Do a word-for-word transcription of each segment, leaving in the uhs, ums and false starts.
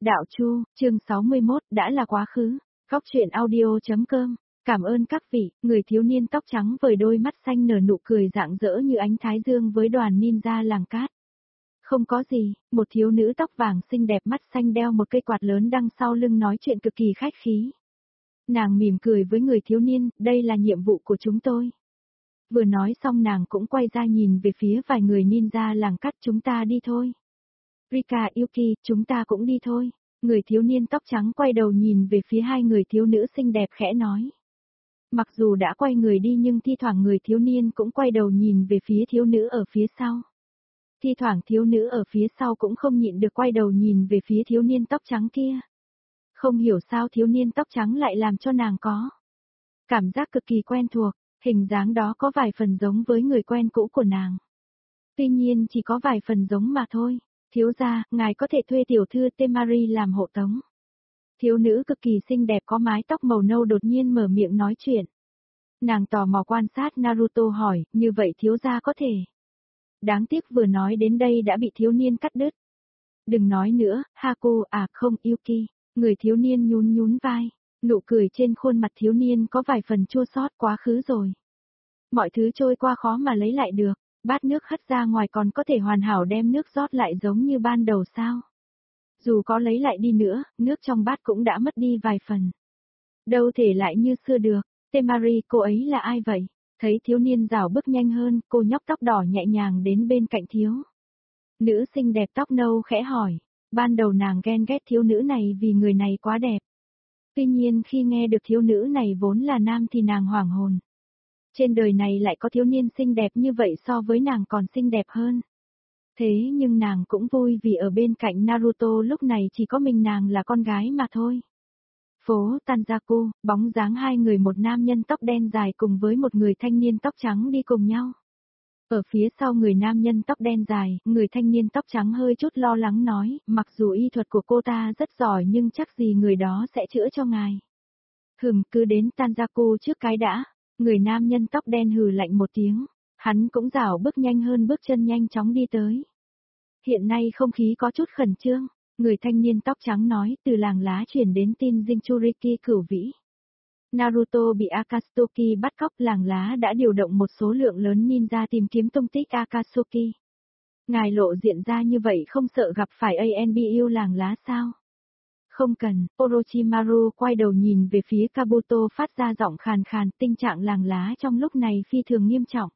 Đạo Chu, chương sáu mươi mốt, đã là quá khứ. Góc truyện audio chấm com. Cảm ơn các vị, người thiếu niên tóc trắng với đôi mắt xanh nở nụ cười rạng rỡ như ánh thái dương với đoàn ninja làng cát. Không có gì, một thiếu nữ tóc vàng xinh đẹp mắt xanh đeo một cây quạt lớn đằng sau lưng nói chuyện cực kỳ khách khí. Nàng mỉm cười với người thiếu niên, đây là nhiệm vụ của chúng tôi. Vừa nói xong nàng cũng quay ra nhìn về phía vài người ninja làng cát, chúng ta đi thôi. Rika, Yuki, chúng ta cũng đi thôi. Người thiếu niên tóc trắng quay đầu nhìn về phía hai người thiếu nữ xinh đẹp khẽ nói. Mặc dù đã quay người đi nhưng thi thoảng người thiếu niên cũng quay đầu nhìn về phía thiếu nữ ở phía sau. Thi thoảng thiếu nữ ở phía sau cũng không nhịn được quay đầu nhìn về phía thiếu niên tóc trắng kia. Không hiểu sao thiếu niên tóc trắng lại làm cho nàng có cảm giác cực kỳ quen thuộc, hình dáng đó có vài phần giống với người quen cũ của nàng. Tuy nhiên chỉ có vài phần giống mà thôi. Thiếu gia, ngài có thể thuê tiểu thư Temari làm hộ tống. Thiếu nữ cực kỳ xinh đẹp có mái tóc màu nâu đột nhiên mở miệng nói chuyện. Nàng tò mò quan sát Naruto hỏi, như vậy thiếu gia có thể. Đáng tiếc vừa nói đến đây đã bị thiếu niên cắt đứt. Đừng nói nữa, Haku, à không, Yuki. Người thiếu niên nhún nhún vai, nụ cười trên khuôn mặt thiếu niên có vài phần chua xót, quá khứ rồi. Mọi thứ trôi qua khó mà lấy lại được. Bát nước hất ra ngoài còn có thể hoàn hảo đem nước rót lại giống như ban đầu sao? Dù có lấy lại đi nữa, nước trong bát cũng đã mất đi vài phần. Đâu thể lại như xưa được. Temari, cô ấy là ai vậy? Thấy thiếu niên rảo bước nhanh hơn, cô nhóc tóc đỏ nhẹ nhàng đến bên cạnh thiếu. Nữ xinh đẹp tóc nâu khẽ hỏi. Ban đầu nàng ghen ghét thiếu nữ này vì người này quá đẹp. Tuy nhiên khi nghe được thiếu nữ này vốn là nam thì nàng hoảng hồn. Trên đời này lại có thiếu niên xinh đẹp như vậy so với nàng còn xinh đẹp hơn. Thế nhưng nàng cũng vui vì ở bên cạnh Naruto lúc này chỉ có mình nàng là con gái mà thôi. Phố Tanjaku, bóng dáng hai người, một nam nhân tóc đen dài cùng với một người thanh niên tóc trắng đi cùng nhau. Ở phía sau người nam nhân tóc đen dài, người thanh niên tóc trắng hơi chút lo lắng nói, mặc dù y thuật của cô ta rất giỏi nhưng chắc gì người đó sẽ chữa cho ngài. Hừm, cứ đến Tanjaku trước cái đã. Người nam nhân tóc đen hừ lạnh một tiếng, hắn cũng rảo bước nhanh hơn, bước chân nhanh chóng đi tới. Hiện nay không khí có chút khẩn trương, người thanh niên tóc trắng nói, từ làng lá chuyển đến tin Jinchuriki cửu vĩ. Naruto bị Akatsuki bắt cóc, làng lá đã điều động một số lượng lớn ninja tìm kiếm tung tích Akatsuki. Ngài lộ diện ra như vậy không sợ gặp phải a en bê u làng lá sao? Không cần, Orochimaru quay đầu nhìn về phía Kabuto phát ra giọng khàn khàn, tình trạng làng lá trong lúc này phi thường nghiêm trọng.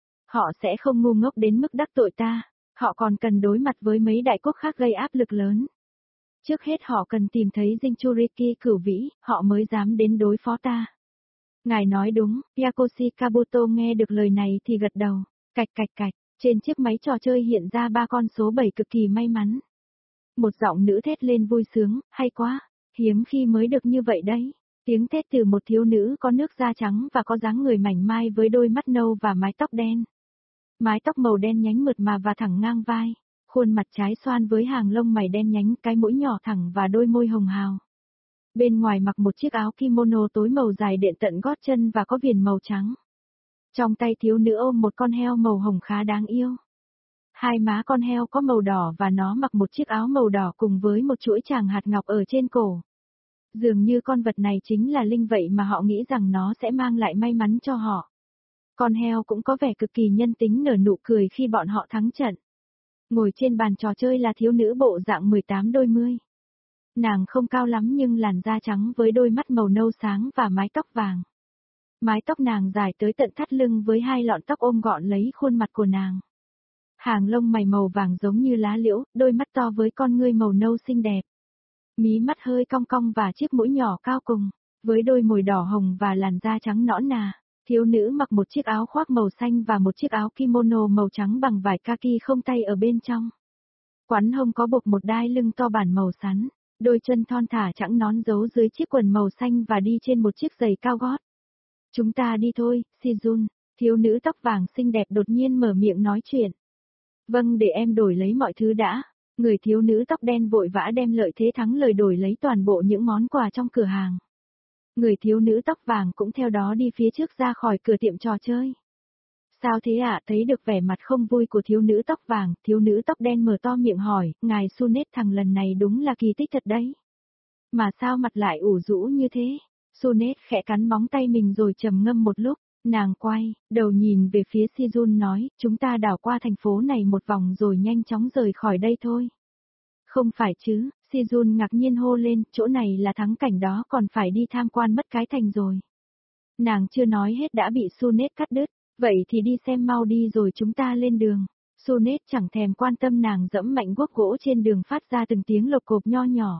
Họ sẽ không ngu ngốc đến mức đắc tội ta, họ còn cần đối mặt với mấy đại quốc khác gây áp lực lớn. Trước hết họ cần tìm thấy Jinchuriki cửu vĩ, họ mới dám đến đối phó ta. Ngài nói đúng, Yakoshi Kabuto nghe được lời này thì gật đầu, cạch cạch cạch, trên chiếc máy trò chơi hiện ra ba con số bảy cực kỳ may mắn. Một giọng nữ thét lên vui sướng, hay quá, hiếm khi mới được như vậy đấy. Tiếng thét từ một thiếu nữ có nước da trắng và có dáng người mảnh mai với đôi mắt nâu và mái tóc đen. Mái tóc màu đen nhánh mượt mà và thẳng ngang vai, khuôn mặt trái xoan với hàng lông mày đen nhánh, cái mũi nhỏ thẳng và đôi môi hồng hào. Bên ngoài mặc một chiếc áo kimono tối màu dài đệm tận gót chân và có viền màu trắng. Trong tay thiếu nữ ôm một con heo màu hồng khá đáng yêu. Hai má con heo có màu đỏ và nó mặc một chiếc áo màu đỏ cùng với một chuỗi tràng hạt ngọc ở trên cổ. Dường như con vật này chính là linh vậy mà họ nghĩ rằng nó sẽ mang lại may mắn cho họ. Con heo cũng có vẻ cực kỳ nhân tính, nở nụ cười khi bọn họ thắng trận. Ngồi trên bàn trò chơi là thiếu nữ bộ dạng mười tám đôi mươi. Nàng không cao lắm nhưng làn da trắng với đôi mắt màu nâu sáng và mái tóc vàng. Mái tóc nàng dài tới tận thắt lưng với hai lọn tóc ôm gọn lấy khuôn mặt của nàng. Hàng lông mày màu vàng giống như lá liễu, đôi mắt to với con ngươi màu nâu xinh đẹp. Mí mắt hơi cong cong và chiếc mũi nhỏ cao cùng, với đôi môi đỏ hồng và làn da trắng nõn nà. Thiếu nữ mặc một chiếc áo khoác màu xanh và một chiếc áo kimono màu trắng bằng vải kaki không tay ở bên trong. Quắn hông có buộc một đai lưng to bản màu sắn, đôi chân thon thả chẵng nón giấu dưới chiếc quần màu xanh và đi trên một chiếc giày cao gót. Chúng ta đi thôi, Shizun, thiếu nữ tóc vàng xinh đẹp đột nhiên mở miệng nói chuyện. Vâng, để em đổi lấy mọi thứ đã. Người thiếu nữ tóc đen vội vã đem lợi thế thắng lời đổi lấy toàn bộ những món quà trong cửa hàng. Người thiếu nữ tóc vàng cũng theo đó đi phía trước ra khỏi cửa tiệm trò chơi. Sao thế ạ? Thấy được vẻ mặt không vui của thiếu nữ tóc vàng, thiếu nữ tóc đen mở to miệng hỏi, ngài Sunet thằng lần này đúng là kỳ tích thật đấy. Mà sao mặt lại ủ rũ như thế? Sunet khẽ cắn móng tay mình rồi trầm ngâm một lúc, nàng quay, đầu nhìn về phía Sijun nói, chúng ta đảo qua thành phố này một vòng rồi nhanh chóng rời khỏi đây thôi. Không phải chứ, Sijun ngạc nhiên hô lên, chỗ này là thắng cảnh đó còn phải đi tham quan mất cái thành rồi. Nàng chưa nói hết đã bị Sunet cắt đứt, vậy thì đi xem mau đi rồi chúng ta lên đường. Sunet chẳng thèm quan tâm nàng dẫm mạnh guốc gỗ trên đường phát ra từng tiếng lộc cộp nho nhỏ.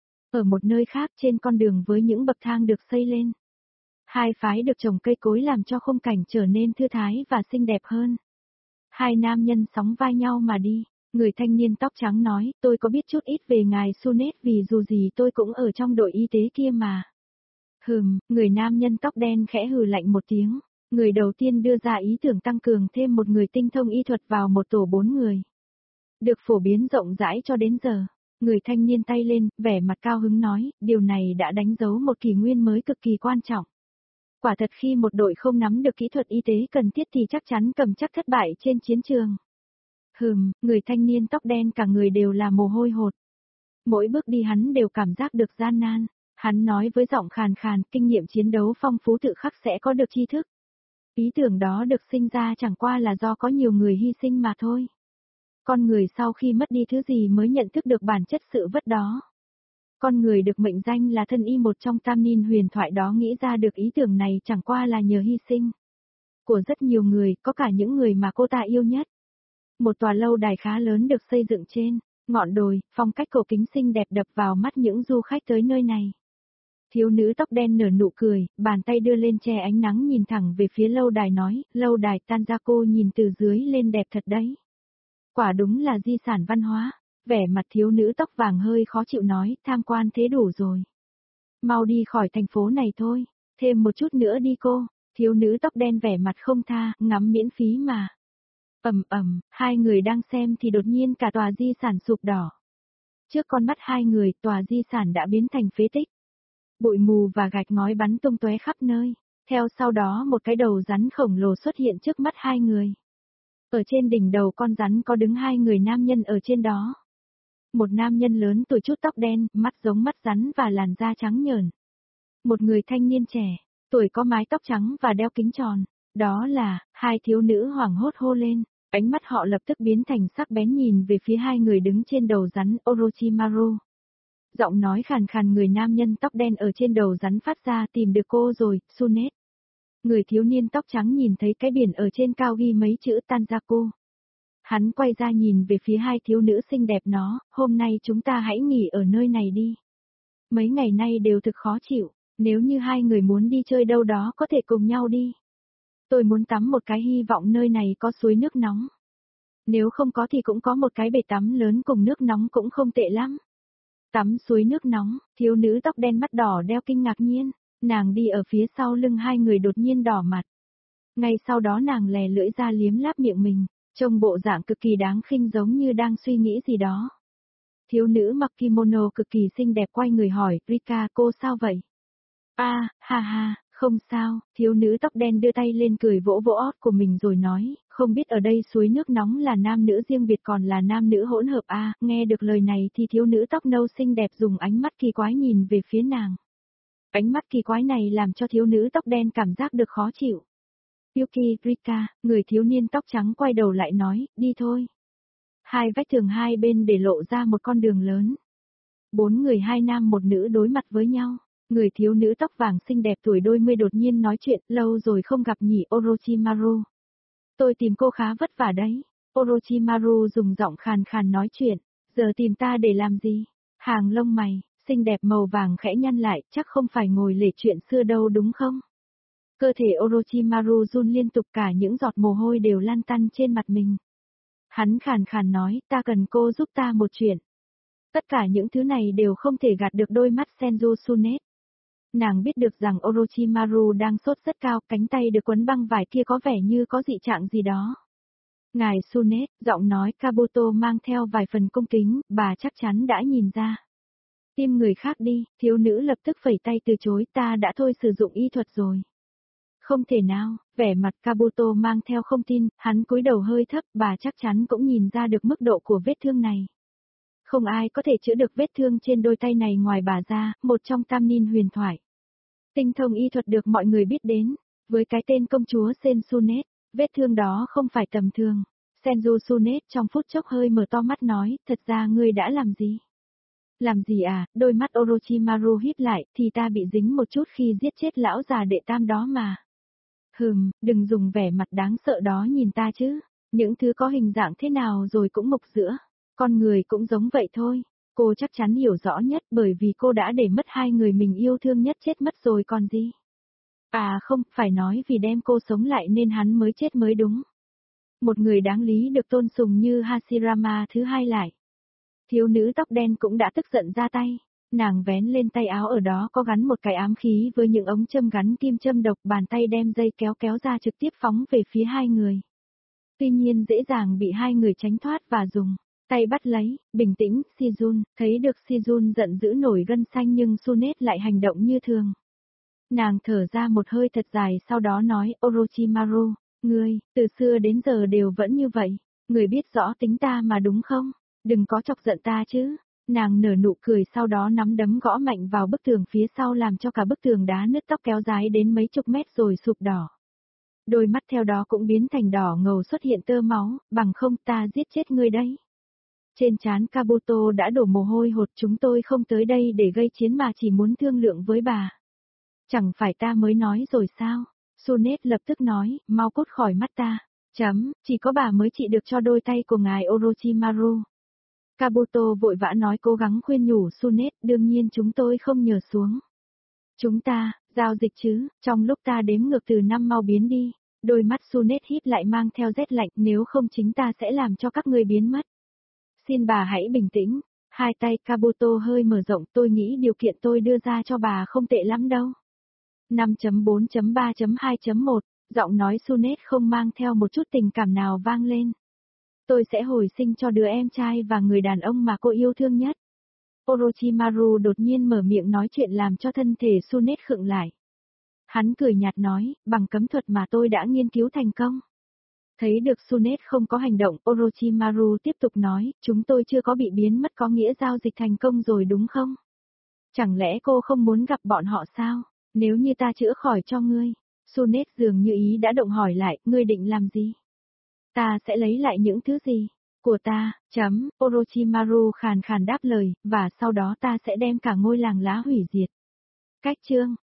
Ở một nơi khác trên con đường với những bậc thang được xây lên. Hai phái được trồng cây cối làm cho khung cảnh trở nên thư thái và xinh đẹp hơn. Hai nam nhân sóng vai nhau mà đi. Người thanh niên tóc trắng nói, tôi có biết chút ít về ngài Sunet vì dù gì tôi cũng ở trong đội y tế kia mà. Hừm, người nam nhân tóc đen khẽ hừ lạnh một tiếng. Người đầu tiên đưa ra ý tưởng tăng cường thêm một người tinh thông y thuật vào một tổ bốn người. Được phổ biến rộng rãi cho đến giờ. Người thanh niên tay lên, vẻ mặt cao hứng nói, điều này đã đánh dấu một kỷ nguyên mới cực kỳ quan trọng. Quả thật khi một đội không nắm được kỹ thuật y tế cần thiết thì chắc chắn cầm chắc thất bại trên chiến trường. Hừm, người thanh niên tóc đen cả người đều là mồ hôi hột. Mỗi bước đi hắn đều cảm giác được gian nan. Hắn nói với giọng khàn khàn, kinh nghiệm chiến đấu phong phú tự khắc sẽ có được tri thức. Ý tưởng đó được sinh ra chẳng qua là do có nhiều người hy sinh mà thôi. Con người sau khi mất đi thứ gì mới nhận thức được bản chất sự vất đó. Con người được mệnh danh là thân y một trong tam niên huyền thoại đó nghĩ ra được ý tưởng này chẳng qua là nhờ hy sinh. Của rất nhiều người, có cả những người mà cô ta yêu nhất. Một tòa lâu đài khá lớn được xây dựng trên ngọn đồi, phong cách cổ kính xinh đẹp đập vào mắt những du khách tới nơi này. Thiếu nữ tóc đen nở nụ cười, bàn tay đưa lên che ánh nắng nhìn thẳng về phía lâu đài nói, lâu đài Tanjaco nhìn từ dưới lên đẹp thật đấy. Quả đúng là di sản văn hóa. Vẻ mặt thiếu nữ tóc vàng hơi khó chịu nói, tham quan thế đủ rồi. Mau đi khỏi thành phố này thôi, thêm một chút nữa đi cô. Thiếu nữ tóc đen vẻ mặt không tha, ngắm miễn phí mà. Ầm ầm, hai người đang xem thì đột nhiên cả tòa di sản sụp đổ. Trước con mắt hai người, tòa di sản đã biến thành phế tích. Bụi mù và gạch ngói bắn tung tóe khắp nơi. Theo sau đó một cái đầu rắn khổng lồ xuất hiện trước mắt hai người. Ở trên đỉnh đầu con rắn có đứng hai người nam nhân ở trên đó. Một nam nhân lớn tuổi chút tóc đen, mắt giống mắt rắn và làn da trắng nhờn. Một người thanh niên trẻ, tuổi có mái tóc trắng và đeo kính tròn. Đó là, hai thiếu nữ hoảng hốt hô lên. Ánh mắt họ lập tức biến thành sắc bén nhìn về phía hai người đứng trên đầu rắn Orochimaru. Giọng nói khàn khàn người nam nhân tóc đen ở trên đầu rắn phát ra tìm được cô rồi, Sunet. Người thiếu niên tóc trắng nhìn thấy cái biển ở trên cao ghi mấy chữ Tanjaku. Hắn quay ra nhìn về phía hai thiếu nữ xinh đẹp nó, hôm nay chúng ta hãy nghỉ ở nơi này đi. Mấy ngày nay đều thực khó chịu, nếu như hai người muốn đi chơi đâu đó có thể cùng nhau đi. Tôi muốn tắm một cái hy vọng nơi này có suối nước nóng. Nếu không có thì cũng có một cái bể tắm lớn cùng nước nóng cũng không tệ lắm. Tắm suối nước nóng, thiếu nữ tóc đen mắt đỏ đeo kinh ngạc nhiên, nàng đi ở phía sau lưng hai người đột nhiên đỏ mặt. Ngay sau đó nàng lè lưỡi ra liếm láp miệng mình, trông bộ dạng cực kỳ đáng khinh giống như đang suy nghĩ gì đó. Thiếu nữ mặc kimono cực kỳ xinh đẹp quay người hỏi, Rika cô sao vậy? A, ha ha, không sao, thiếu nữ tóc đen đưa tay lên cười vỗ vỗ ót của mình rồi nói, không biết ở đây suối nước nóng là nam nữ riêng biệt còn là nam nữ hỗn hợp a. Nghe được lời này thì thiếu nữ tóc nâu xinh đẹp dùng ánh mắt kỳ quái nhìn về phía nàng. Ánh mắt kỳ quái này làm cho thiếu nữ tóc đen cảm giác được khó chịu. Yuki, Rika, người thiếu niên tóc trắng quay đầu lại nói, đi thôi. Hai vách tường hai bên để lộ ra một con đường lớn. Bốn người hai nam một nữ đối mặt với nhau. Người thiếu nữ tóc vàng xinh đẹp tuổi đôi mươi đột nhiên nói chuyện, lâu rồi không gặp nhỉ Orochimaru. Tôi tìm cô khá vất vả đấy. Orochimaru dùng giọng khàn khàn nói chuyện, giờ tìm ta để làm gì? Hàng lông mày, xinh đẹp màu vàng khẽ nhăn lại, chắc không phải ngồi lể chuyện xưa đâu đúng không? Cơ thể Orochimaru run liên tục cả những giọt mồ hôi đều lan tăn trên mặt mình. Hắn khàn khàn nói, ta cần cô giúp ta một chuyện. Tất cả những thứ này đều không thể gạt được đôi mắt Senju Sunet. Nàng biết được rằng Orochimaru đang sốt rất cao, cánh tay được quấn băng vải kia có vẻ như có dị trạng gì đó. Ngài Sunet, giọng nói Kabuto mang theo vài phần cung kính, bà chắc chắn đã nhìn ra. Tìm người khác đi, thiếu nữ lập tức phẩy tay từ chối, ta đã thôi sử dụng y thuật rồi. Không thể nào, vẻ mặt Kabuto mang theo không tin, hắn cúi đầu hơi thấp, bà chắc chắn cũng nhìn ra được mức độ của vết thương này. Không ai có thể chữa được vết thương trên đôi tay này ngoài bà ra, một trong tam nin huyền thoại. Tinh thông y thuật được mọi người biết đến, với cái tên công chúa Sensunet, vết thương đó không phải tầm thường. Senju Sunet trong phút chốc hơi mở to mắt nói, thật ra ngươi đã làm gì? Làm gì à, đôi mắt Orochimaru híp lại, thì ta bị dính một chút khi giết chết lão già đệ tam đó mà. Hừm, đừng dùng vẻ mặt đáng sợ đó nhìn ta chứ, những thứ có hình dạng thế nào rồi cũng mục giữa, con người cũng giống vậy thôi. Cô chắc chắn hiểu rõ nhất bởi vì cô đã để mất hai người mình yêu thương nhất chết mất rồi còn gì. À không, phải nói vì đem cô sống lại nên hắn mới chết mới đúng. Một người đáng lý được tôn sùng như Hashirama thứ hai lại. Thiếu nữ tóc đen cũng đã tức giận ra tay. Nàng vén lên tay áo ở đó có gắn một cái ám khí với những ống châm gắn kim châm độc, bàn tay đem dây kéo kéo ra trực tiếp phóng về phía hai người. Tuy nhiên dễ dàng bị hai người tránh thoát và dùng tay bắt lấy, bình tĩnh, Shizun, thấy được Shizun giận dữ nổi gân xanh nhưng Sunet lại hành động như thường. Nàng thở ra một hơi thật dài sau đó nói, Orochimaru, ngươi, từ xưa đến giờ đều vẫn như vậy, ngươi biết rõ tính ta mà đúng không? Đừng có chọc giận ta chứ. Nàng nở nụ cười sau đó nắm đấm gõ mạnh vào bức tường phía sau làm cho cả bức tường đá nứt tóc kéo dài đến mấy chục mét rồi sụp đỏ. Đôi mắt theo đó cũng biến thành đỏ ngầu xuất hiện tơ máu, bằng không ta giết chết ngươi đấy. Trên trán Kabuto đã đổ mồ hôi hột, chúng tôi không tới đây để gây chiến mà chỉ muốn thương lượng với bà. Chẳng phải ta mới nói rồi sao? Sunet lập tức nói, mau cút khỏi mắt ta. Chấm, chỉ có bà mới trị được cho đôi tay của ngài Orochimaru. Kabuto vội vã nói cố gắng khuyên nhủ Sunet, đương nhiên chúng tôi không nhờ xuống. Chúng ta, giao dịch chứ, trong lúc ta đếm ngược từ năm mau biến đi. Đôi mắt Sunet híp lại mang theo rét lạnh, nếu không chính ta sẽ làm cho các ngươi biến mất. Xin bà hãy bình tĩnh. Hai tay Kabuto hơi mở rộng, tôi nghĩ điều kiện tôi đưa ra cho bà không tệ lắm đâu. năm chấm bốn chấm ba chấm hai chấm một, giọng nói Sunet không mang theo một chút tình cảm nào vang lên. Tôi sẽ hồi sinh cho đứa em trai và người đàn ông mà cô yêu thương nhất. Orochimaru đột nhiên mở miệng nói chuyện làm cho thân thể Sunet khựng lại. Hắn cười nhạt nói, bằng cấm thuật mà tôi đã nghiên cứu thành công. Thấy được Sunet không có hành động, Orochimaru tiếp tục nói, chúng tôi chưa có bị biến mất có nghĩa giao dịch thành công rồi đúng không? Chẳng lẽ cô không muốn gặp bọn họ sao? Nếu như ta chữa khỏi cho ngươi. Sunet dường như ý đã động hỏi lại, ngươi định làm gì? Ta sẽ lấy lại những thứ gì? Của ta, chấm, Orochimaru khàn khàn đáp lời, và sau đó ta sẽ đem cả ngôi làng lá hủy diệt. Cách chương.